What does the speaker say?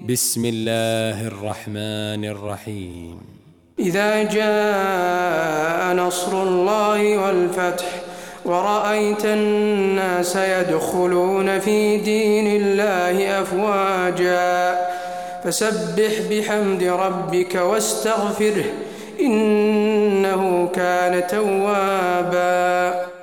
بسم الله الرحمن الرحيم. إذا جاء نصر الله والفتح ورأيت الناس يدخلون في دين الله أفواجا فسبح بحمد ربك واستغفره إنه كان توابا.